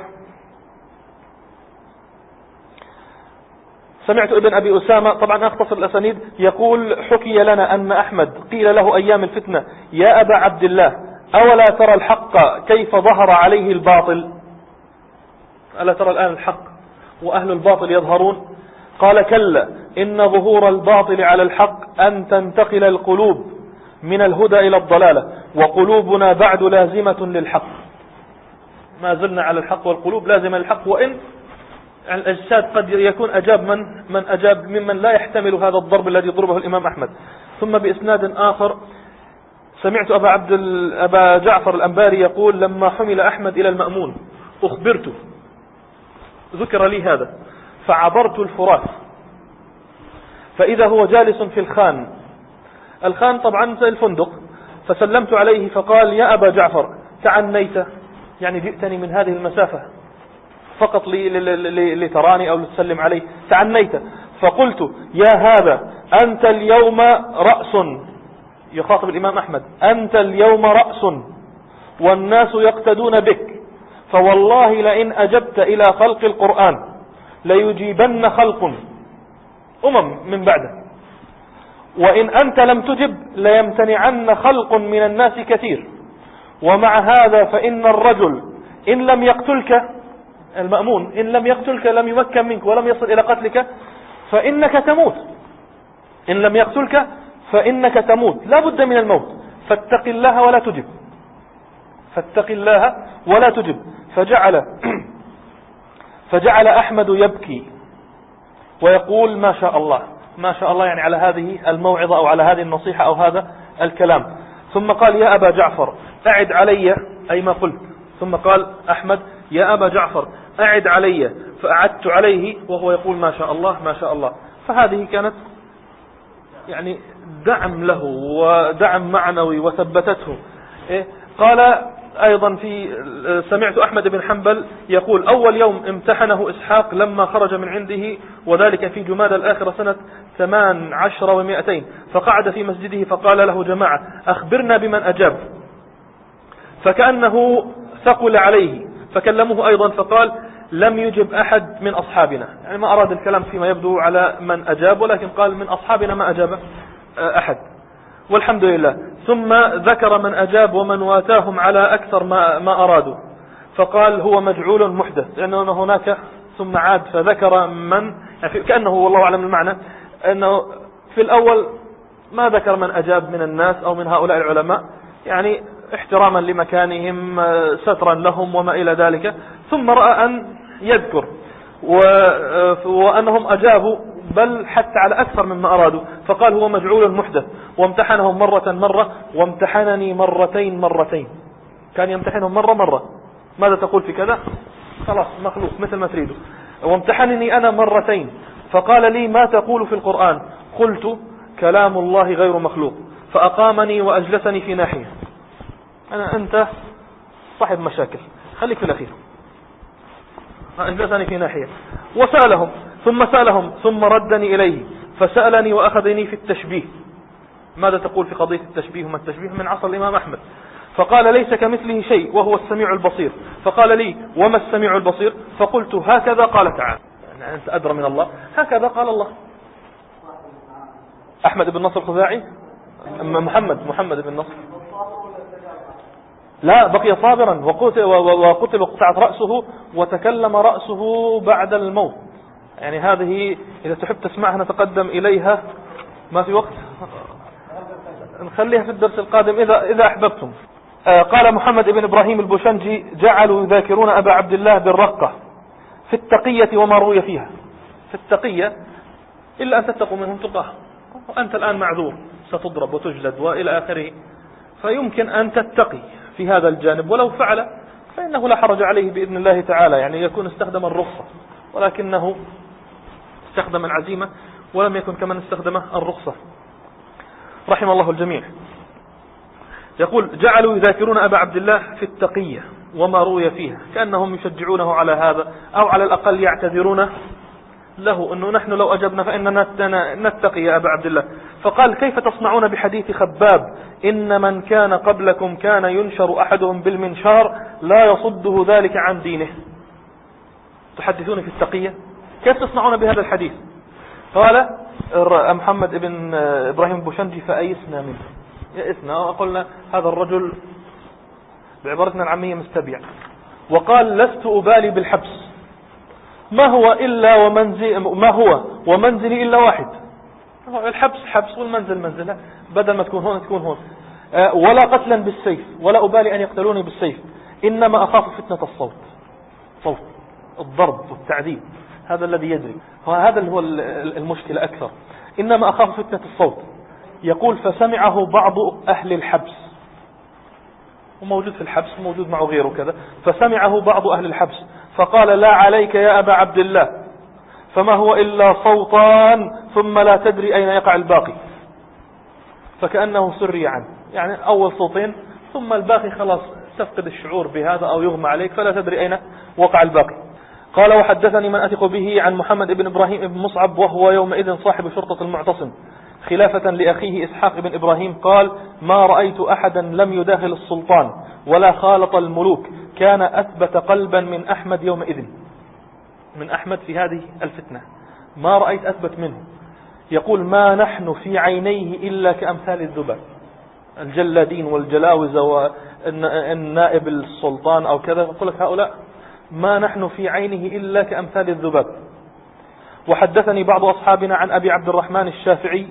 سمعت ابن أبي أسامة، طبعا أختصر الأسانيد، يقول حكي لنا أن أحمد قيل له أيام الفتنة يا أبا عبد الله أولا ترى الحق كيف ظهر عليه الباطل؟ ألا ترى الآن الحق وأهل الباطل يظهرون؟ قال كلا إن ظهور الباطل على الحق أن تنتقل القلوب من الهدى إلى الضلالة، وقلوبنا بعد لازمة للحق. ما زلنا على الحق والقلوب لازمة للحق، وإن الأجساد قد يكون أجاب من من أجاب ممن لا يحتمل هذا الضرب الذي ضربه الإمام أحمد. ثم بإسناد آخر سمعت أبا عبد أبا جعفر الأنباري يقول لما حمل أحمد إلى المأمون أخبرته، ذكر لي هذا، فعبرت الفرات فإذا هو جالس في الخان، الخان طبعا زي الفندق، فسلمت عليه فقال يا أبا جعفر تعنيت، يعني جئتني من هذه المسافة فقط لتراني أو لتسلم علي، تعنيت. فقلت يا هذا أنت اليوم رأس، يخاطب الإمام أحمد، أنت اليوم رأس والناس يقتدون بك، فوالله لئن أجبت إلى خلق القرآن ليجيبن خلق أمم من بعده، وإن أنت لم تجب ليمتنعن خلق من الناس كثير، ومع هذا فإن الرجل إن لم يقتلك، المأمون إن لم يقتلك لم يمكن منك ولم يصل إلى قتلك فإنك تموت، إن لم يقتلك فإنك تموت، لا بد من الموت، فاتق الله ولا تجب، فاتق الله ولا تجب. فجعل فجعل أحمد يبكي ويقول ما شاء الله ما شاء الله، يعني على هذه الموعظة أو على هذه النصيحة أو هذا الكلام. ثم قال يا أبا جعفر أعد علي أي ما قلت. ثم قال أحمد يا أبا جعفر أعد علي، فأعدت عليه وهو يقول ما شاء الله ما شاء الله. فهذه كانت يعني دعم له ودعم معنوي وثبتته. قال أيضا في سمعت أحمد بن حنبل يقول أول يوم امتحنه إسحاق لما خرج من عنده، وذلك في جمادى الآخرة سنة ثمان عشر ومائتين، فقعد في مسجده فقال له جماعة أخبرنا بمن أجاب، فكأنه ثقل عليه، فكلمه أيضا فقال لم يجب أحد من أصحابنا، يعني ما أراد الكلام فيما يبدو على من أجاب، ولكن قال من أصحابنا ما أجاب أحد، والحمد لله. ثم ذكر من أجاب ومن واتاهم على أكثر ما, ما أرادوا، فقال هو مجعول محدث، لأنه هناك ثم عاد فذكر من، يعني كأنه والله أعلم المعنى أنه في الأول ما ذكر من أجاب من الناس أو من هؤلاء العلماء، يعني احتراما لمكانهم سترا لهم وما إلى ذلك، ثم رأى أن يذكر وأنهم أجابوا بل حتى على أكثر مما أرادوا، فقال هو مجعول محدث، وامتحنهم مرة مرة وامتحنني مرتين مرتين. كان يمتحنهم مرة مرة، ماذا تقول في كذا؟ خلاص مخلوق مثل ما تريده. وامتحنني أنا مرتين فقال لي ما تقول في القرآن؟ قلت كلام الله غير مخلوق، فأقامني وأجلسني في ناحية. أنا أنت صاحب مشاكل، خليك في الأخير. أجلسني في ناحية وسألهم، ثم سألهم ثم ردني إليه فسألني وأخذني في التشبيه. ماذا تقول في قضية التشبيه؟ وما التشبيه من عصر الإمام أحمد. فقال ليس كمثله شيء وهو السميع البصير. فقال لي وما السميع البصير؟ فقلت هكذا قال تعالى، يعني أنت أدرى من الله، هكذا قال الله. أحمد بن نصر الخزاعي، محمد محمد بن نصر لا، بقي صابرا وقتل وقتل وقطعت رأسه وتكلم رأسه بعد الموت. يعني هذه إذا تحب تسمعها نتقدم إليها، ما في وقت، نخليها في الدرس القادم إذا إذا أحببتم. قال محمد بن إبراهيم البوشنجي جعلوا يذاكرون أبا عبد الله بالرقة في التقية وما روي فيها. في التقية إلا أن تتقوا منهم تقاه، وأنت الآن معذور ستضرب وتجلد وإلى آخره، فيمكن أن تتقي في هذا الجانب، ولو فعل فإنه لا حرج عليه بإذن الله تعالى، يعني يكون استخدم الرخصة، ولكنه استخدم العزيمة ولم يكن كمن استخدم الرخصة، رحم الله الجميع. يقول جعلوا يذاكرون أبا عبد الله في التقية وما روي فيها، كأنهم يشجعونه على هذا، أو على الأقل يعتذرون له أنه نحن لو أجبنا فإننا نتقي يا أبا عبد الله. فقال كيف تصنعون بحديث خباب إن من كان قبلكم كان ينشر أحدهم بالمنشار لا يصده ذلك عن دينه؟ تحدثون في التقية، كيف تصنعون بهذا الحديث؟ قال محمد بن إبراهيم البوشنجي فأيسنا منه، يأسنا وقلنا هذا الرجل بعبارتنا العامية مستبيع. وقال لست أبالي بالحبس، ما هو إلا ومنزل ما هو ومنزلي إلا واحد، الحبس حبس والمنزل منزله، بدل ما تكون هون تكون هون. ولا قتلا بالسيف، ولا أبالي أن يقتلوني بالسيف، إنما أخاف فتنة الصوت، صوت الضرب والتعذيب، هذا الذي يجري، هذا اللي هو المشكلة أكثر، إنما أخاف فتنة الصوت. يقول فسمعه بعض أهل الحبس، وموجود في الحبس موجود معه غيره كذا، فسمعه بعض أهل الحبس فقال لا عليك يا أبا عبد الله، فما هو إلا صوتان ثم لا تدري أين يقع الباقي. فكأنه سري عنه، يعني أول صوتين ثم الباقي خلاص تفقد الشعور بهذا أو يغمى عليك فلا تدري أين وقع الباقي. قال وحدثني من أثق به عن محمد بن إبراهيم بن مصعب، وهو يومئذ صاحب شرطة المعتصم، خلافة لأخيه إسحاق بن إبراهيم، قال ما رأيت أحدا لم يداخل السلطان ولا خالط الملوك كان أثبت قلبا من أحمد يومئذ، من أحمد في هذه الفتنة ما رأيت أثبت منه. يقول ما نحن في عينيه إلا كأمثال الذباب، الجلادين والجلاوزة والنائب السلطان أو كذا، يقول لك هؤلاء ما نحن في عينه إلا كأمثال الذباب. وحدثني بعض أصحابنا عن أبي عبد الرحمن الشافعي،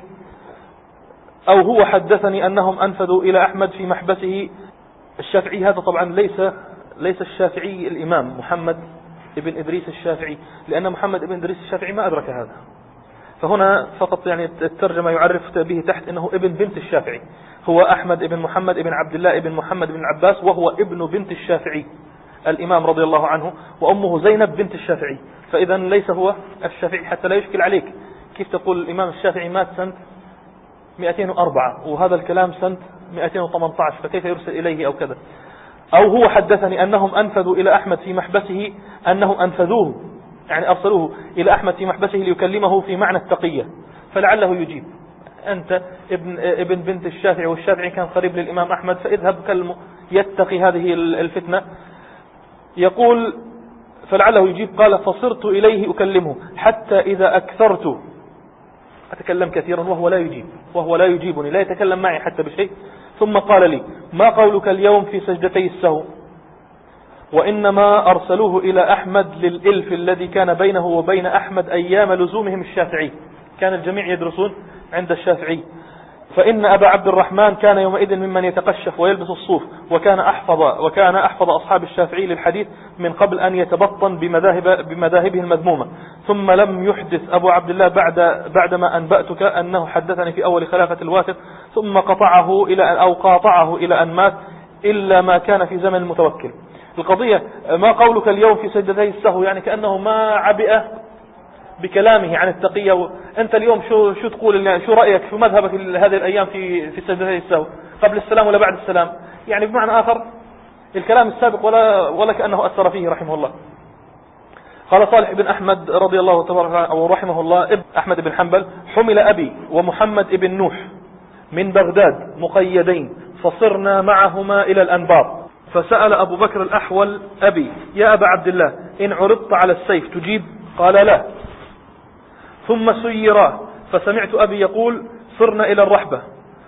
أو هو حدثني أنهم أنفذوا إلى أحمد في محبسه. الشافعي هذا طبعا ليس ليس الشافعي الإمام محمد ابن إدريس الشافعي، لأن محمد ابن إدريس الشافعي ما أدرك هذا، فهنا فقط يعني الترجمة يعرف به تحت أنه ابن بنت الشافعي، هو أحمد ابن محمد ابن عبد الله ابن محمد بن عباس، وهو ابن بنت الشافعي الإمام رضي الله عنه، وأمه زينب بنت الشافعي، فإذا ليس هو الشافعي حتى لا يشكل عليك. كيف تقول الإمام الشافعي مات سنة مئتين وأربعة وهذا الكلام سنة مئتين وثمانية عشر، فكيف يرسل إليه أو كذا؟ أو هو حدثني أنهم أنفذوا إلى أحمد في محبسه، أنهم أنفذوه يعني أرسلوه إلى أحمد في محبسه ليكلمه في معنى التقية، فلعله يجيب أنت ابن ابن بنت الشافعي، والشافعي كان قريب للإمام أحمد، فاذهب كلمه يتقي هذه الفتنة. يقول فلعله يجيب. قال فصرت إليه أكلمه حتى إذا أكثرت أتكلم كثيرا وهو لا يجيب وهو لا يجيبني لا يتكلم معي حتى بشيء. ثم قال لي ما قولك اليوم في سجدتي السهو؟ وإنما أرسلوه إلى أحمد للإلف الذي كان بينه وبين أحمد أيام لزومهم الشافعي، كان الجميع يدرسون عند الشافعي، فإن أبا عبد الرحمن كان يومئذ ممن يتقشف ويلبس الصوف، وكان أحفظ وكان أحفظ أصحاب الشافعي للحديث من قبل أن يتبطن بمذاهب بمذاهبه المذمومة. ثم لم يحدث أبو عبد الله بعد بعدما أنبأتك أنه حدثني في أول خلافة الواثق، ثم قطعه إلى أو قاطعه إلى أن مات، إلا ما كان في زمن المتوكل. القضية ما قولك اليوم في سجدتي السهو، يعني كأنه ما عبئ بكلامه عن التقية. أنت اليوم شو شو تقول، شو رأيك، شو مذهبك هذه الأيام في في سجدتي السهو، قبل السلام ولا بعد السلام؟ يعني بمعنى آخر الكلام السابق ولا ولا كأنه أثر فيه رحمه الله. قال صالح بن أحمد رضي الله تبارك أو رحمه الله ابن أحمد بن حنبل: حمل أبي ومحمد بن نوح من بغداد مقيدين، فصرنا معهما إلى الأنبار، فسأل أبو بكر الأحول أبي: يا أبا عبد الله، إن عرضت على السيف تجيب؟ قال: لا. ثم سيرا، فسمعت أبي يقول: صرنا إلى الرحبة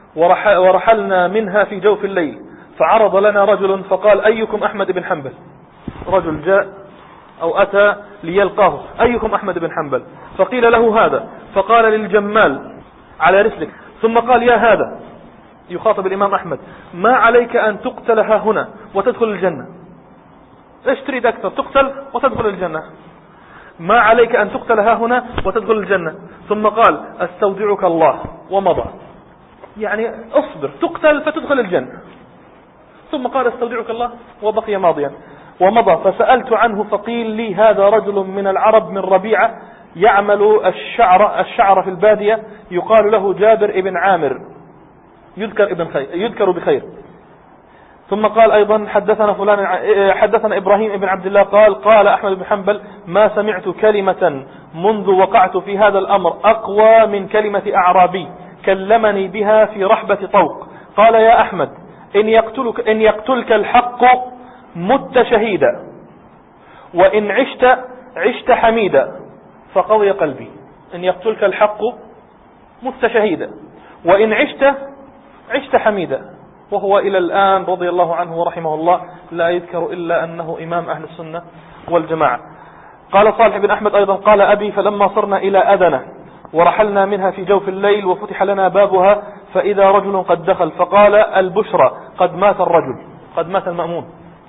ورحلنا منها في جوف الليل، فعرض لنا رجل فقال: أيكم أحمد بن حنبل؟ رجل جاء أو أتى ليلقاه: أيكم أحمد بن حنبل؟ فقيل له هذا، فقال للجمال: على رسلك. ثم قال: يا هذا، يخاطب الإمام أحمد: ما عليك أن تقتل ها هنا وتدخل الجنة؟ إيش تريد أكثر، تقتل وتدخل الجنة؟ ما عليك أن تقتل ها هنا وتدخل الجنة. ثم قال: استودعك الله، ومضى. يعني اصبر، تقتل فتدخل الجنة. ثم قال: استودعك الله، وبقي ماضيا ومضى. فسألت عنه فقيل لي: هذا رجل من العرب من ربيعة يعمل الشعر الشعر في البادية، يقال له جابر ابن عامر، يذكر ابن خير يذكر بخير. ثم قال أيضا: حدثنا فلان حدثنا إبراهيم ابن عبد الله قال: قال أحمد بن حنبل: ما سمعت كلمة منذ وقعت في هذا الأمر أقوى من كلمة أعرابي كلمني بها في رحبة طوق. قال: يا أحمد، إن يقتلك, إن يقتلك الحق مت شهيدا، وإن عشت عشت حميدا. فقضي قلبي. إن يقتلك الحق مت شهيدا، وإن عشت عشت حميدا. وهو إلى الآن رضي الله عنه ورحمه الله لا يذكر إلا أنه إمام أهل السنة والجماعة. قال صالح بن أحمد أيضا: قال أبي: فلما صرنا إلى أذنة ورحلنا منها في جوف الليل وفتح لنا بابها، فإذا رجل قد دخل، فقال: البشرى، قد مات الرجل، قد مات المأمون،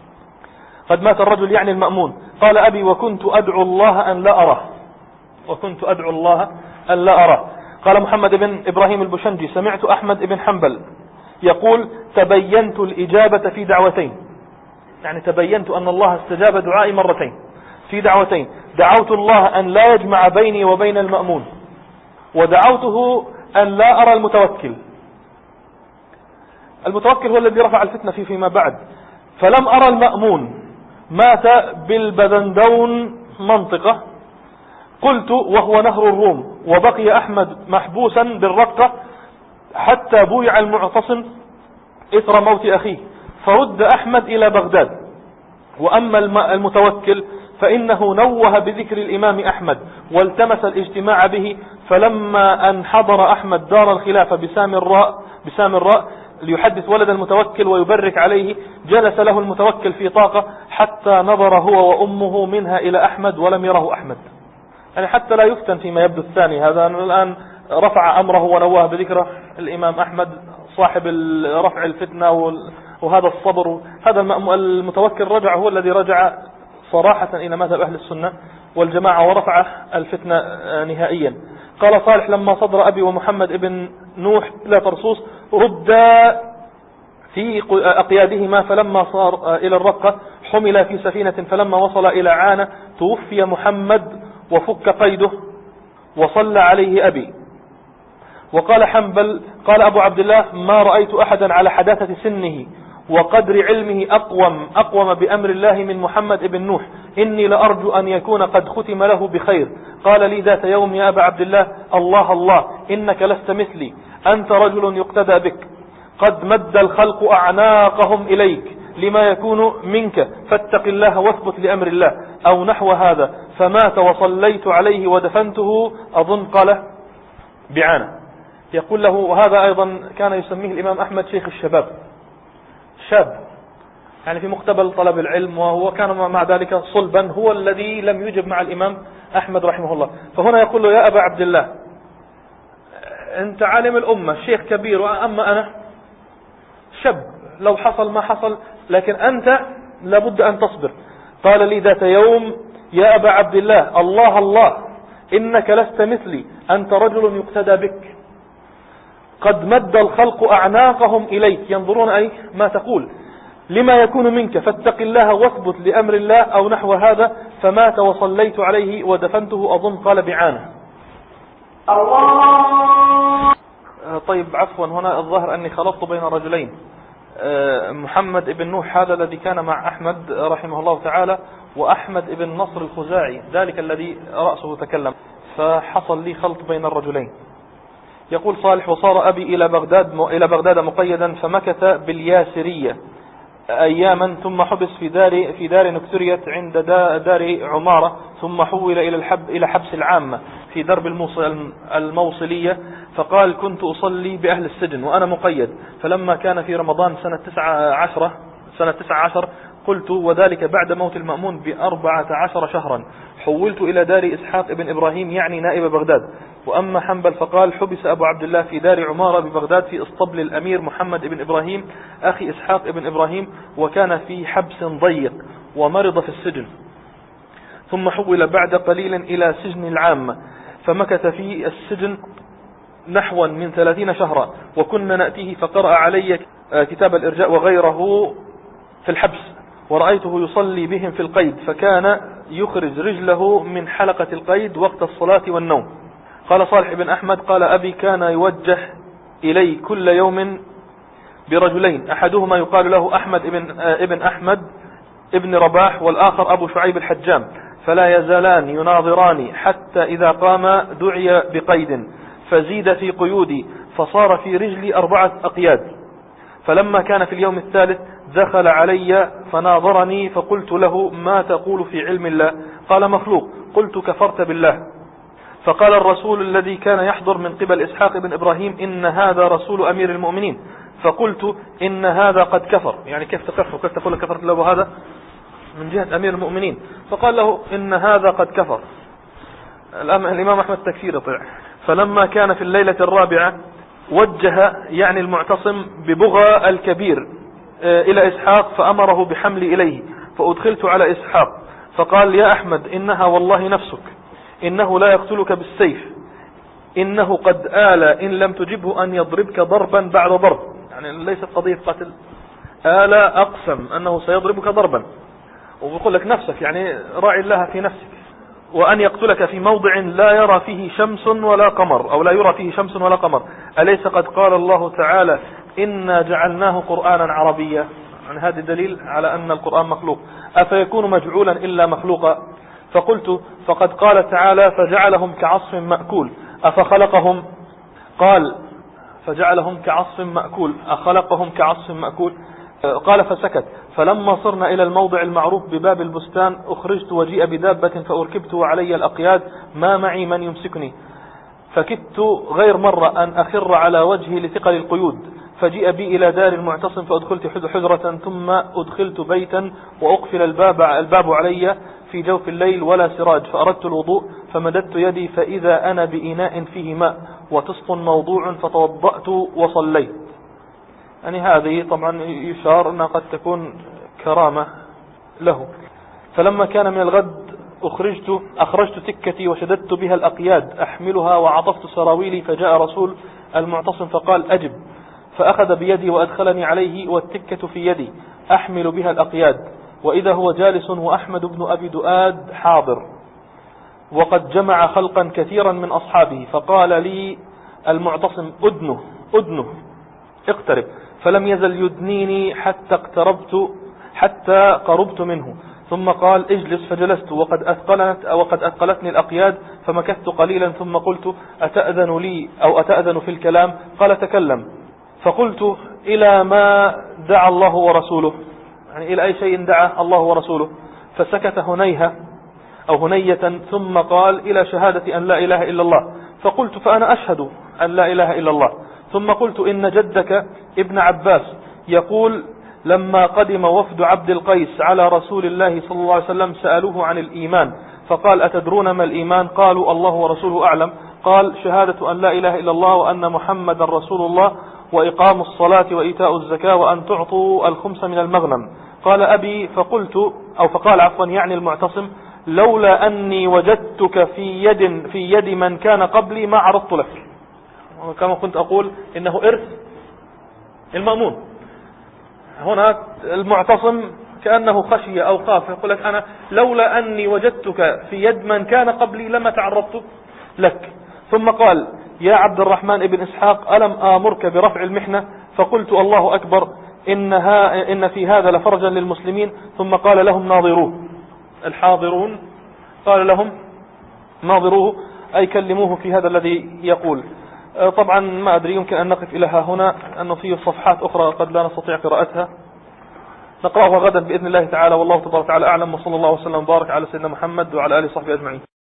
قد مات الرجل يعني المأمون. قال أبي: وكنت أدعو الله أن لا أراه، وكنت أدعو الله أن لا أراه. قال محمد بن إبراهيم البشنجي: سمعت أحمد بن حنبل يقول: تبينت الإجابة في دعوتين، يعني تبينت أن الله استجاب دعائي مرتين في دعوتين: دعوت الله أن لا يجمع بيني وبين المأمون، ودعوته أن لا أرى المتوكل. المتوكل هو الذي رفع الفتنة فيه فيما بعد. فلم أرى المأمون، مات بالبذندون منطقة، قلت وهو نهر الروم، وبقي أحمد محبوسا بالرقة حتى بويع المعتصم إثر موت أخيه، فرد أحمد إلى بغداد. وأما المتوكل فإنه نوه بذكر الإمام أحمد والتمس الاجتماع به، فلما أن حضر أحمد دار الخلافة بسامراء بسامراء ليحدث ولد المتوكل ويبرك عليه، جلس له المتوكل في طاقة حتى نظر هو وأمه منها إلى أحمد ولم يره أحمد، يعني حتى لا يفتن فيما يبدو الثاني. هذا الآن رفع أمره ونواه بذكره الإمام أحمد صاحب رفع الفتنة وهذا الصبر. هذا المتوكل رجع، هو الذي رجع صراحة إلى مذهب أهل السنة والجماعة ورفع الفتنة نهائيا. قال صالح: لما صدر أبي ومحمد ابن نوح إلى طرسوس ردا في أقيادهما، فلما صار إلى الرقة حمل في سفينة، فلما وصل إلى عانة توفي محمد وفك قيده وصلى عليه أبي. وقال حنبل: قال أبو عبد الله: ما رأيت أحدا على حداثة سنه وقدر علمه أقوم أقوم بأمر الله من محمد ابن نوح، إني لأرجو أن يكون قد ختم له بخير. قال لي ذات يوم: يا أبا عبد الله، الله الله، إنك لست مثلي، أنت رجل يقتدى بك، قد مد الخلق أعناقهم إليك لما يكون منك فاتق الله واثبت لأمر الله أو نحو هذا، فمات وصليت عليه ودفنته أظن قال بعانة. يقول له، وهذا أيضا كان يسميه الإمام أحمد شيخ الشباب، شاب يعني في مقتبل طلب العلم، وهو كان مع ذلك صلبا، هو الذي لم يجب مع الإمام أحمد رحمه الله. فهنا يقول له: يا أبا عبد الله، أنت عالم الأمة شيخ كبير، وأما أنا شاب، لو حصل ما حصل، لكن أنت لابد أن تصبر. قال لي ذات يوم: يا أبا عبد الله، الله الله إنك لست مثلي، أنت رجل يقتدى بك، قد مد الخلق أعناقهم إليك ينظرون أي ما تقول، لما يكون منك فاتق الله واثبت لأمر الله أو نحو هذا، فمات وصليت عليه ودفنته أظن قال بعانة. الله. طيب عفوا، هنا الظاهر أني خلطت بين رجلين. محمد ابن نوح هذا الذي كان مع أحمد رحمه الله تعالى، وأحمد ابن نصر الخزاعي ذلك الذي رأسه تكلم، فحصل لي خلط بين الرجلين. يقول صالح: وصار أبي إلى بغداد إلى بغداد مقيدا، فمكث بالياسرية أياما، ثم حبس في دار في دار نكتريت عند دار عمارة، ثم حول إلى الحب إلى حبس العامة في درب الموصل الموصلية. فقال: كنت أصلي بأهل السجن وأنا مقيد، فلما كان في رمضان سنة تسعة عشر سنة تسعة عشر قلت، وذلك بعد موت المأمون بأربعة عشر شهرا، حولت إلى دار إسحاق ابن إبراهيم يعني نائب بغداد. وأما حنبل فقال: حبس أبو عبد الله في دار عمارة ببغداد في اسطبل الأمير محمد ابن إبراهيم أخي إسحاق ابن إبراهيم، وكان في حبس ضيق ومرض في السجن، ثم حول بعد قليل إلى سجن العامة، فمكث في السجن نحوا من ثلاثين شهرا، وكنا نأتيه فقرأ علي كتاب الإرجاء وغيره في الحبس، ورأيته يصلي بهم في القيد، فكان يخرج رجله من حلقة القيد وقت الصلاة والنوم. قال صالح بن أحمد: قال أبي كان يوجه إلي كل يوم برجلين، أحدهما يقال له أحمد ابن, ابن أحمد ابن رباح، والآخر أبو شعيب الحجام، فلا يزالان يناظراني حتى إذا قام دعي بقيد، فزيد في قيودي، فصار في رجلي أربعة أقياد. فلما كان في اليوم الثالث دخل علي فناظرني، فقلت له: ما تقول في علم الله؟ قال: مخلوق. قلت: كفرت بالله. فقال الرسول الذي كان يحضر من قبل إسحاق بن إبراهيم: إن هذا رسول أمير المؤمنين. فقلت: إن هذا قد كفر. يعني كيف تكفر؟ كيف تقول كفرت له؟ هذا من جهة أمير المؤمنين. فقال له: إن هذا قد كفر. الإمام أحمد تكفير طلع. فلما كان في الليلة الرابعة وجه يعني المعتصم ببغى الكبير إلى إسحاق، فأمره بحمل إليه، فأدخلت على إسحاق، فقال: يا أحمد، إنها والله نفسك، إنه لا يقتلك بالسيف، إنه قد آل إن لم تجبه أن يضربك ضربا بعد ضرب. يعني ليست قضية قتل، آل أقسم أنه سيضربك ضربا، وبقول لك نفسك، يعني راعي الله في نفسك، وأن يقتلك في موضع لا يرى فيه شمس ولا قمر، أو لا يرى فيه شمس ولا قمر. أليس قد قال الله تعالى: إنا جعلناه قرآنا عربيا؟ يعني هذا دليل على أن القرآن مخلوق. أفيكون مجعولا إلا مخلوقا؟ فقلت: فقد قال تعالى: فجعلهم كعصف مأكول، أفخلقهم؟ قال: فجعلهم كعصف مأكول، أخلقهم كعصف مأكول؟ قال: فسكت. فلما صرنا إلى الموضع المعروف بباب البستان أخرجت وجيء بدابة فأركبت وعلي الأقياد، ما معي من يمسكني، فكدت غير مرة أن أخر على وجهي لثقل القيود، فجيء بي إلى دار المعتصم، فأدخلت حجرة، ثم أدخلت بيتا وأقفل الباب, الباب علي في جوف الليل ولا سراج، فأردت الوضوء، فمددت يدي فإذا أنا بإناء فيه ماء وطست موضوع، فتوضأت وصليت. يعني هذه طبعا يشار أنها قد تكون كرامة له. فلما كان من الغد أخرجت أخرجت سكتي وشددت بها الأقياد أحملها، وعطفت سراويلي، فجاء رسول المعتصم فقال: أجب. فأخذ بيدي وأدخلني عليه، والتكة في يدي أحمل بها الأقياد، وإذا هو جالس وأحمد بن أبي دؤاد حاضر، وقد جمع خلقا كثيرا من أصحابه. فقال لي المعتصم: أدنه أدنه اقترب. فلم يزل يدنيني حتى اقتربت حتى قربت منه، ثم قال: اجلس. فجلست، وقد أثقلت وقد أثقلتني الأقياد، فمكثت قليلا، ثم قلت: أتأذن لي أو أتأذن في الكلام؟ قال: تكلم. فقلت: إلى ما دعا الله ورسوله؟ يعني إلى أي شيء دعا الله ورسوله؟ فسكت هنيهة أو هنية ثم قال إلى شهادة أن لا إله إلا الله. فقلت فأنا أشهد أن لا إله إلا الله. ثم قلت إن جدك ابن عباس يقول لما قدم وفد عبد القيس على رسول الله صلى الله عليه وسلم سألوه عن الإيمان فقال أتدرون ما الإيمان؟ قالوا الله ورسوله أعلم. قال شهادة أن لا إله إلا الله وأن محمد رسول الله وإقام الصلاة وإيتاء الزكاة وأن تعطوا الخمس من المغنم. قال أبي فقلت أو فقال عفوا يعني المعتصم لولا أني وجدتك في يد في يد من كان قبلي ما عرضت لك. كما كنت أقول إنه إرث المأمون. هنا المعتصم كأنه خشية أو خاف يقول لك أنا لولا أني وجدتك في يد من كان قبلي لما تعرضت لك. ثم قال يا عبد الرحمن ابن إسحاق ألم آمرك برفع المحنة؟ فقلت الله أكبر إنها إن في هذا لفرجا للمسلمين. ثم قال لهم ناظروه الحاضرون قال لهم ناظروه أي كلموه في هذا الذي يقول. طبعا ما أدري يمكن أن نقف إلى هنا أنه فيه صفحات أخرى قد لا نستطيع قراءتها نقرأها غدا بإذن الله تعالى. والله تبارك وتعالى أعلم وصلى الله وسلم وبارك على سيدنا محمد وعلى آله وصحبه أجمعين.